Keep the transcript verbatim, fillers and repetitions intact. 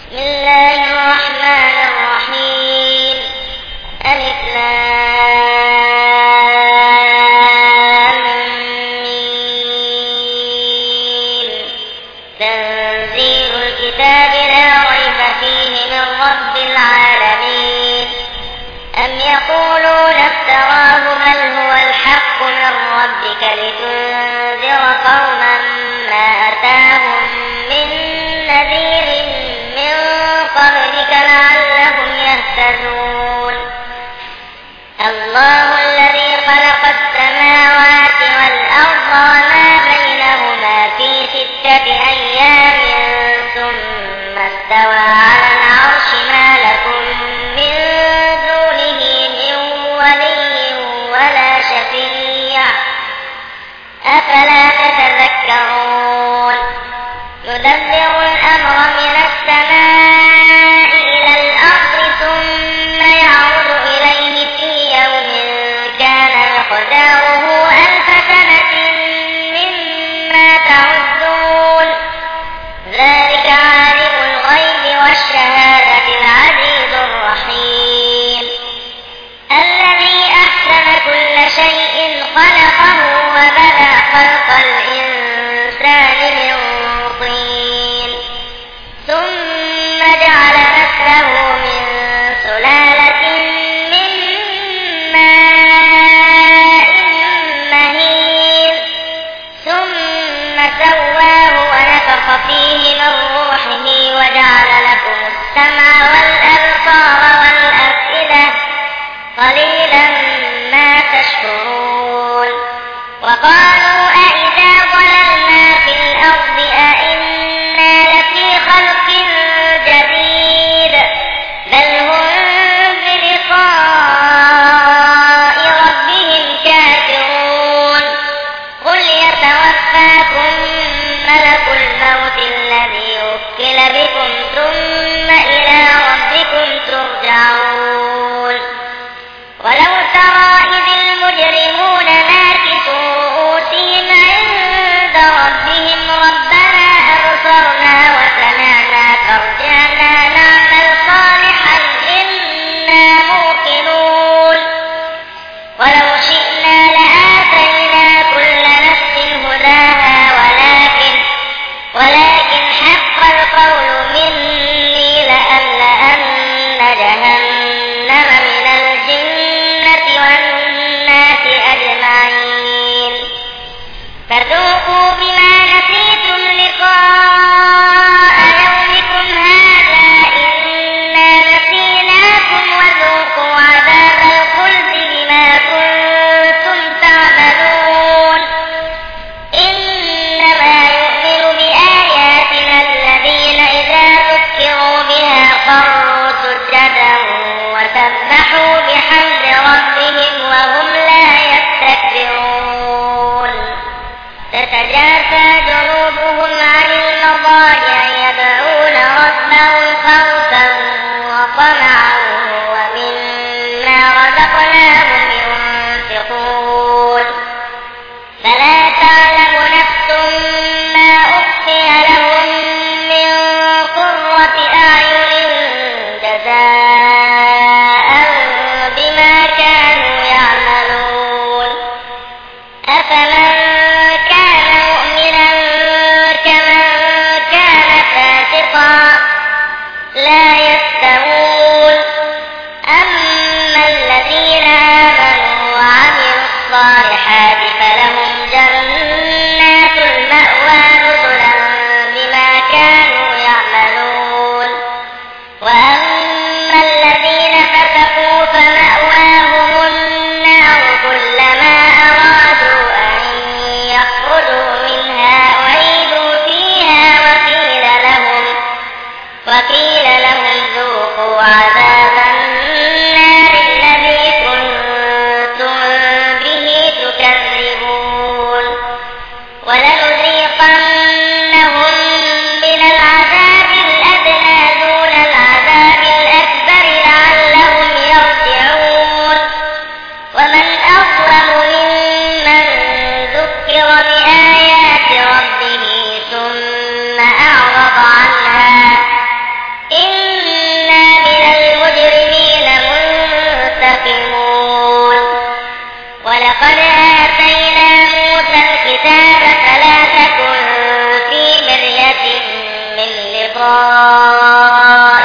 بسم الله الرحمن الرحيم. ألف لام ميم. تنزيل الكتاب لا ريب فيه من رب العالمين. أم يقولون افتراه بل هو الحق من ربك لتنذر قوما ما أتاهم من نذير من قبلك لعلهم يهتدون. الله الذي خلق السماوات والأرض وما بينهما في ستة أيام ثم استوى على العرش ما لكم من دونه من ولي ولا شفيع أفلا تتذكرون. يدبر الأمر من السماء إلى الأرض ثم يعود إليه في يوم كان مقداره ألف سنة مما تعدون. ذلك عالم الغيب والشهادة العزيز الرحيم. الذي أحسن كل شيء خلقه وبدأ خلق الإنسان من طين ثم جعل نسله من سلالة من ماء مهين ثم سواه ونفخ فيه من روحه وجعل لكم السمع والأبصار والأفئدة قليلا ما تشكرون. وقالوا أئذا ضللنا في الأرض إسرائيل